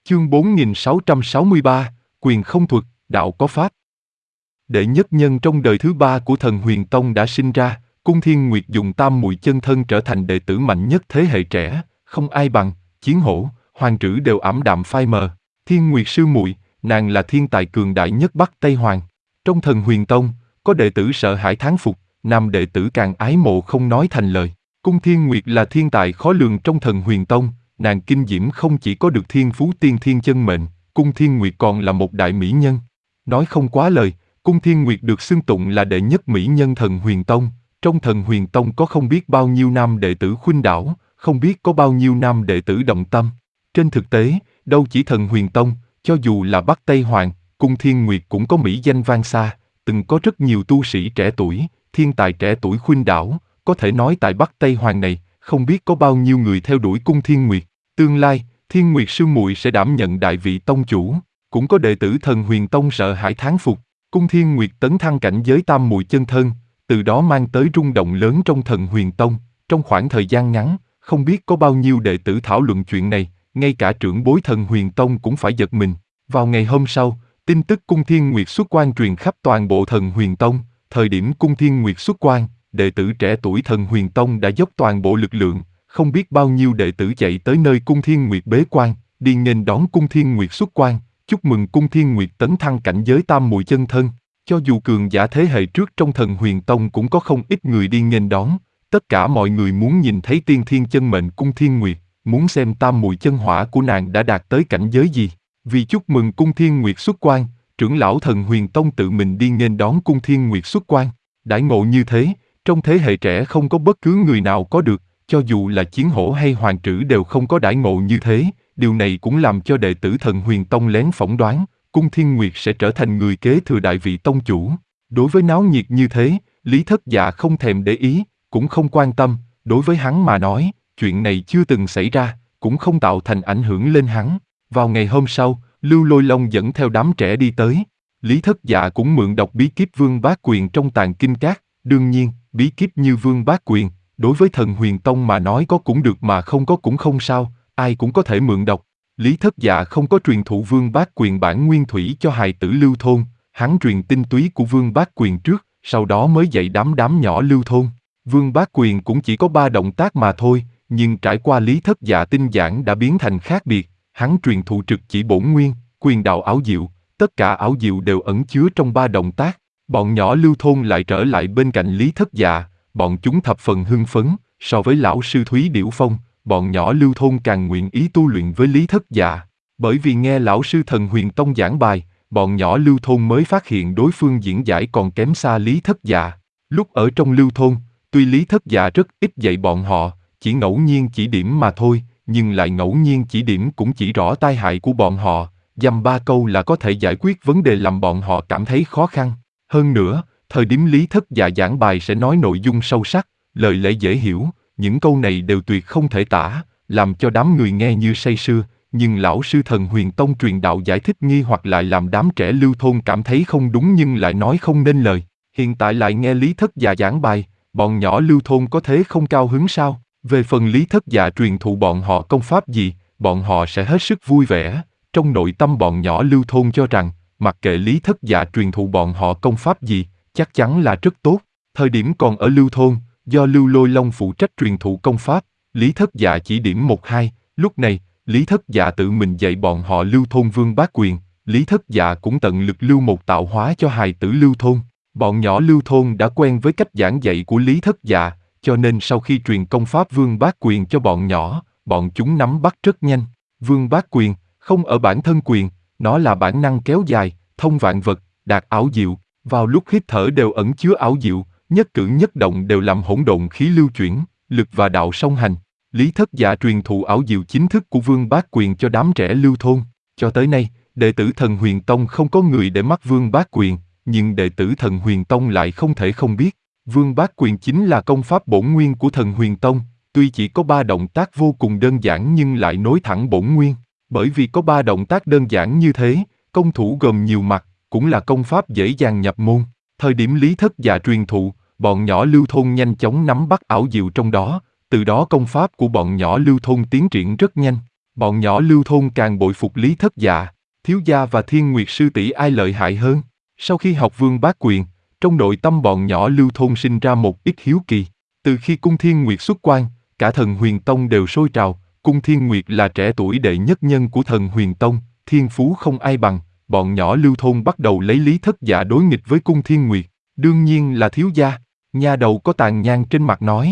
Chương 4663, quyền không thuật, đạo có pháp. Đệ nhất nhân trong đời thứ ba của Thần Huyền Tông đã sinh ra, Cung Thiên Nguyệt dùng tam muội chân thân trở thành đệ tử mạnh nhất thế hệ trẻ, không ai bằng. Chiến Hổ, Hoàng Trữ đều ảm đạm phai mờ. Thiên Nguyệt sư muội, nàng là thiên tài cường đại nhất Bắc Tây Hoàng. Trong Thần Huyền Tông, có đệ tử sợ hãi thán phục, nam đệ tử càng ái mộ không nói thành lời. Cung Thiên Nguyệt là thiên tài khó lường trong Thần Huyền Tông, nàng kinh diễm không chỉ có được thiên phú tiên thiên chân mệnh, Cung Thiên Nguyệt còn là một đại mỹ nhân. Nói không quá lời, Cung Thiên Nguyệt được xưng tụng là đệ nhất mỹ nhân Thần Huyền Tông. Trong Thần Huyền Tông có không biết bao nhiêu nam đệ tử khuynh đảo, không biết có bao nhiêu nam đệ tử động tâm. Trên thực tế, đâu chỉ Thần Huyền Tông, cho dù là Bắc Tây Hoàng, Cung Thiên Nguyệt cũng có mỹ danh vang xa, từng có rất nhiều tu sĩ trẻ tuổi, thiên tài trẻ tuổi khuynh đảo, có thể nói tại Bắc Tây Hoàng này, không biết có bao nhiêu người theo đuổi Cung Thiên Nguyệt. Tương lai, Thiên Nguyệt sư muội sẽ đảm nhận đại vị tông chủ, cũng có đệ tử Thần Huyền Tông sợ hãi thán phục. Cung Thiên Nguyệt tấn thăng cảnh giới tam muội chân thân, từ đó mang tới rung động lớn trong Thần Huyền Tông. Trong khoảng thời gian ngắn, không biết có bao nhiêu đệ tử thảo luận chuyện này, ngay cả trưởng bối Thần Huyền Tông cũng phải giật mình. Vào ngày hôm sau, tin tức Cung Thiên Nguyệt xuất quan truyền khắp toàn bộ Thần Huyền Tông. Thời điểm Cung Thiên Nguyệt xuất quan, đệ tử trẻ tuổi Thần Huyền Tông đã dốc toàn bộ lực lượng, không biết bao nhiêu đệ tử chạy tới nơi Cung Thiên Nguyệt bế quan, đi nghênh đón Cung Thiên Nguyệt xuất quan, chúc mừng Cung Thiên Nguyệt tấn thăng cảnh giới tam muội chân thân. Cho dù cường giả thế hệ trước trong Thần Huyền Tông cũng có không ít người đi nghênh đón, tất cả mọi người muốn nhìn thấy tiên thiên chân mệnh Cung Thiên Nguyệt, muốn xem tam muội chân hỏa của nàng đã đạt tới cảnh giới gì. Vì chúc mừng Cung Thiên Nguyệt xuất quan, trưởng lão Thần Huyền Tông tự mình đi nghênh đón Cung Thiên Nguyệt xuất quan. Đãi ngộ như thế, trong thế hệ trẻ không có bất cứ người nào có được, cho dù là Chiến Hổ hay Hoàng Trữ đều không có đãi ngộ như thế. Điều này cũng làm cho đệ tử Thần Huyền Tông lén phỏng đoán, Cung Thiên Nguyệt sẽ trở thành người kế thừa đại vị tông chủ. Đối với náo nhiệt như thế, Lý Thất Dạ không thèm để ý, cũng không quan tâm. Đối với hắn mà nói, chuyện này chưa từng xảy ra, cũng không tạo thành ảnh hưởng lên hắn. Vào ngày hôm sau, Lưu Lôi Long dẫn theo đám trẻ đi tới. Lý Thất Dạ cũng mượn đọc bí kíp Vương Bá Quyền trong Tàng Kinh Các. Đương nhiên, bí kíp như Vương Bá Quyền, đối với Thần Huyền Tông mà nói có cũng được mà không có cũng không sao, ai cũng có thể mượn đọc. Lý Thất Dạ không có truyền thụ Vương Bá Quyền bản nguyên thủy cho hài tử Lưu Thôn, hắn truyền tinh túy của Vương Bá Quyền trước, sau đó mới dạy đám nhỏ Lưu Thôn. Vương Bá Quyền cũng chỉ có 3 động tác mà thôi, nhưng trải qua Lý Thất Dạ tinh giảng đã biến thành khác biệt. Hắn truyền thụ trực chỉ bổn nguyên, quyền đạo ảo diệu, tất cả ảo diệu đều ẩn chứa trong 3 động tác. Bọn nhỏ Lưu Thôn lại trở lại bên cạnh Lý Thất Dạ, bọn chúng thập phần hưng phấn. So với lão sư Thúy Điểu Phong, bọn nhỏ Lưu Thôn càng nguyện ý tu luyện với Lý Thất Dạ. Bởi vì nghe lão sư Thần Huyền Tông giảng bài, bọn nhỏ Lưu Thôn mới phát hiện đối phương diễn giải còn kém xa Lý Thất Dạ. Lúc ở trong Lưu Thôn, tuy Lý Thất Dạ rất ít dạy bọn họ, chỉ ngẫu nhiên chỉ điểm mà thôi, nhưng lại ngẫu nhiên chỉ điểm cũng chỉ rõ tai hại của bọn họ, dăm 3 câu là có thể giải quyết vấn đề làm bọn họ cảm thấy khó khăn. Hơn nữa, thời điểm Lý Thất Dạ giảng bài sẽ nói nội dung sâu sắc, lời lẽ dễ hiểu, những câu này đều tuyệt không thể tả, làm cho đám người nghe như say sưa, nhưng lão sư Thần Huyền Tông truyền đạo giải thích nghi hoặc lại làm đám trẻ Lưu Thôn cảm thấy không đúng nhưng lại nói không nên lời. Hiện tại lại nghe Lý Thất Dạ giảng bài, bọn nhỏ Lưu Thôn có thế không cao hứng sao? Về phần Lý Thất Dạ truyền thụ bọn họ công pháp gì, bọn họ sẽ hết sức vui vẻ. Trong nội tâm bọn nhỏ Lưu Thôn cho rằng, mặc kệ Lý Thất Dạ truyền thụ bọn họ công pháp gì, chắc chắn là rất tốt. Thời điểm còn ở Lưu Thôn, do Lưu Lôi Long phụ trách truyền thụ công pháp, Lý Thất Dạ chỉ điểm 1-2, lúc này, Lý Thất Dạ tự mình dạy bọn họ Lưu Thôn Vương Bá Quyền, Lý Thất Dạ cũng tận lực lưu một tạo hóa cho hài tử Lưu Thôn. Bọn nhỏ Lưu Thôn đã quen với cách giảng dạy của Lý Thất Dạ, cho nên sau khi truyền công pháp Vương Bá Quyền cho bọn nhỏ, bọn chúng nắm bắt rất nhanh. Vương Bá Quyền, không ở bản thân quyền, nó là bản năng kéo dài, thông vạn vật, đạt ảo diệu, vào lúc hít thở đều ẩn chứa ảo diệu, nhất cử nhất động đều làm hỗn độn khí lưu chuyển, lực và đạo song hành. Lý Thất Dạ truyền thụ ảo diệu chính thức của Vương Bá Quyền cho đám trẻ Lưu Thôn. Cho tới nay, đệ tử Thần Huyền Tông không có người để mắt Vương Bá Quyền, nhưng đệ tử Thần Huyền Tông lại không thể không biết. Vương Bá Quyền chính là công pháp bổn nguyên của Thần Huyền Tông, tuy chỉ có 3 động tác vô cùng đơn giản nhưng lại nối thẳng bổn nguyên. Bởi vì có 3 động tác đơn giản như thế, công thủ gồm nhiều mặt, cũng là công pháp dễ dàng nhập môn. Thời điểm Lý Thất Dạ truyền thụ, bọn nhỏ Lưu Thôn nhanh chóng nắm bắt ảo diệu trong đó, từ đó công pháp của bọn nhỏ Lưu Thôn tiến triển rất nhanh. Bọn nhỏ Lưu thôn càng bội phục Lý Thất Dạ, thiếu gia và Thiên Nguyệt sư tỷ ai lợi hại hơn. Sau khi học Vương Bá Quyền, trong nội tâm bọn nhỏ Lưu thôn sinh ra một ít hiếu kỳ. Từ khi Cung Thiên Nguyệt xuất quan, cả Thần Huyền Tông đều sôi trào. Cung Thiên Nguyệt là trẻ tuổi đệ nhất nhân của Thần Huyền Tông, thiên phú không ai bằng. Bọn nhỏ Lưu thôn bắt đầu lấy Lý Thất Dạ đối nghịch với Cung Thiên Nguyệt. Đương nhiên là thiếu gia. Nha đầu có tàn nhang trên mặt nói.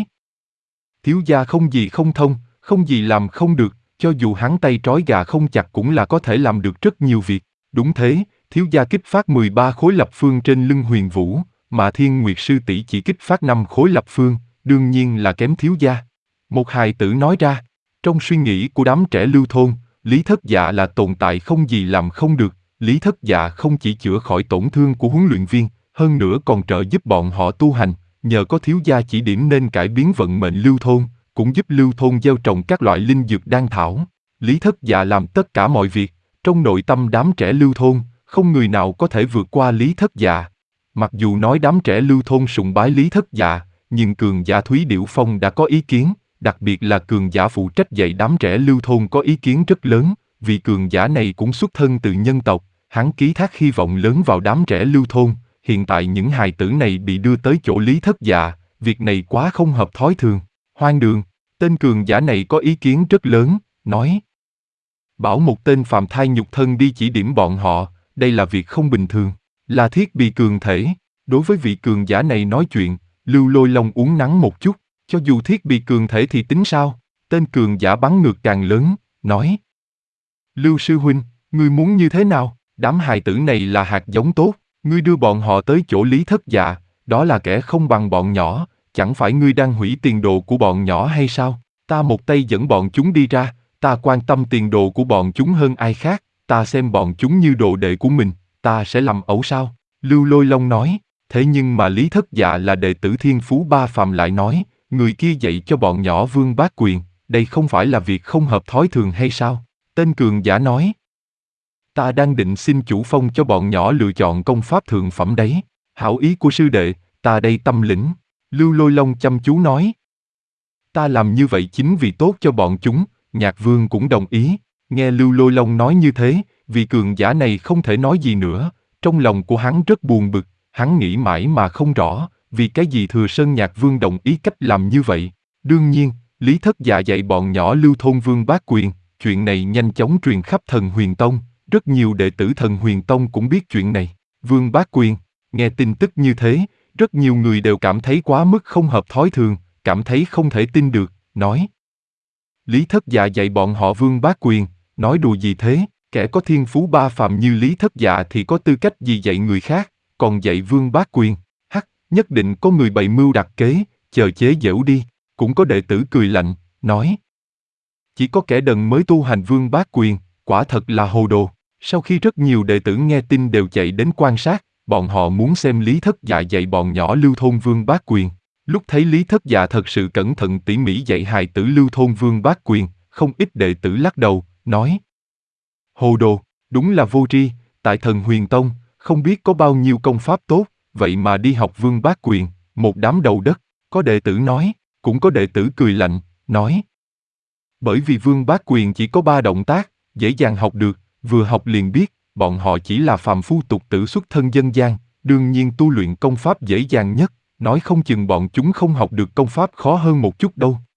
Thiếu gia không gì không thông, không gì làm không được, cho dù hắn tay trói gà không chặt cũng là có thể làm được rất nhiều việc. Đúng thế, thiếu gia kích phát 13 khối lập phương trên lưng Huyền Vũ, mà Thiên Nguyệt sư tỷ chỉ kích phát 5 khối lập phương, đương nhiên là kém thiếu gia. Một hài tử nói ra, trong suy nghĩ của đám trẻ Lưu thôn, Lý Thất Dạ là tồn tại không gì làm không được. Lý Thất Dạ không chỉ chữa khỏi tổn thương của huấn luyện viên, hơn nữa còn trợ giúp bọn họ tu hành, nhờ có thiếu gia chỉ điểm nên cải biến vận mệnh Lưu thôn, cũng giúp Lưu thôn gieo trồng các loại linh dược đan thảo. Lý Thất Dạ làm tất cả mọi việc, trong nội tâm đám trẻ Lưu thôn, không người nào có thể vượt qua Lý Thất Dạ. Mặc dù nói đám trẻ Lưu thôn sùng bái Lý Thất Dạ, nhưng cường giả Thúy Điểu Phong đã có ý kiến, đặc biệt là cường giả phụ trách dạy đám trẻ Lưu thôn có ý kiến rất lớn, vì cường giả này cũng xuất thân từ nhân tộc, hắn ký thác hy vọng lớn vào đám trẻ Lưu thôn. Hiện tại những hài tử này bị đưa tới chỗ Lý Thất Dạ, việc này quá không hợp thói thường. Hoang đường, tên cường giả này có ý kiến rất lớn, nói. Bảo một tên phàm thai nhục thân đi chỉ điểm bọn họ, đây là việc không bình thường, là thiết bị cường thể. Đối với vị cường giả này nói chuyện, Lưu Lôi Long uốn nắn một chút, cho dù thiết bị cường thể thì tính sao? Tên cường giả bắn ngược càng lớn, nói. Lưu sư huynh, ngươi muốn như thế nào? Đám hài tử này là hạt giống tốt, ngươi đưa bọn họ tới chỗ Lý Thất Dạ, đó là kẻ không bằng bọn nhỏ, chẳng phải ngươi đang hủy tiền đồ của bọn nhỏ hay sao? Ta một tay dẫn bọn chúng đi ra, ta quan tâm tiền đồ của bọn chúng hơn ai khác, ta xem bọn chúng như đồ đệ của mình, ta sẽ làm ẩu sao? Lưu Lôi Long nói, thế nhưng mà Lý Thất Dạ là đệ tử thiên phú ba phàm lại nói, người kia dạy cho bọn nhỏ Vương Bá Quyền, đây không phải là việc không hợp thói thường hay sao? Tên cường giả nói. Ta đang định xin chủ phong cho bọn nhỏ lựa chọn công pháp thượng phẩm đấy. Hảo ý của sư đệ, ta đây tâm lĩnh. Lưu Lôi Long chăm chú nói. Ta làm như vậy chính vì tốt cho bọn chúng, Nhạc Vương cũng đồng ý. Nghe Lưu Lôi Long nói như thế, vị cường giả này không thể nói gì nữa. Trong lòng của hắn rất buồn bực, hắn nghĩ mãi mà không rõ, vì cái gì Thừa Sơn Nhạc Vương đồng ý cách làm như vậy. Đương nhiên, Lý Thất Dạ dạy bọn nhỏ Lưu thôn Vương Bá Quyền, chuyện này nhanh chóng truyền khắp Thần Huyền Tông. Rất nhiều đệ tử Thần Huyền Tông cũng biết chuyện này. Vương Bá Quyền, nghe tin tức như thế, rất nhiều người đều cảm thấy quá mức không hợp thói thường, cảm thấy không thể tin được, nói. Lý Thất Dạ dạy bọn họ Vương Bá Quyền, nói đùa gì thế, kẻ có thiên phú ba phàm như Lý Thất Dạ thì có tư cách gì dạy người khác, còn dạy Vương Bá Quyền, nhất định có người bày mưu đặt kế, chờ chế giễu đi. Cũng có đệ tử cười lạnh, nói. Chỉ có kẻ đần mới tu hành Vương Bá Quyền, quả thật là hồ đồ. Sau khi rất nhiều đệ tử nghe tin đều chạy đến quan sát, bọn họ muốn xem Lý Thất Dạ dạy bọn nhỏ Lưu thôn Vương Bá Quyền. Lúc thấy Lý Thất Dạ thật sự cẩn thận tỉ mỉ dạy hài tử Lưu thôn Vương Bá Quyền, không ít đệ tử lắc đầu, nói. Hồ đồ, đúng là vô tri, tại Thần Huyền Tông, không biết có bao nhiêu công pháp tốt, vậy mà đi học Vương Bá Quyền, một đám đầu đất. Có đệ tử nói, cũng có đệ tử cười lạnh, nói. Bởi vì Vương Bá Quyền chỉ có 3 động tác, dễ dàng học được, vừa học liền biết, bọn họ chỉ là phàm phu tục tử xuất thân dân gian, đương nhiên tu luyện công pháp dễ dàng nhất, nói không chừng bọn chúng không học được công pháp khó hơn một chút đâu.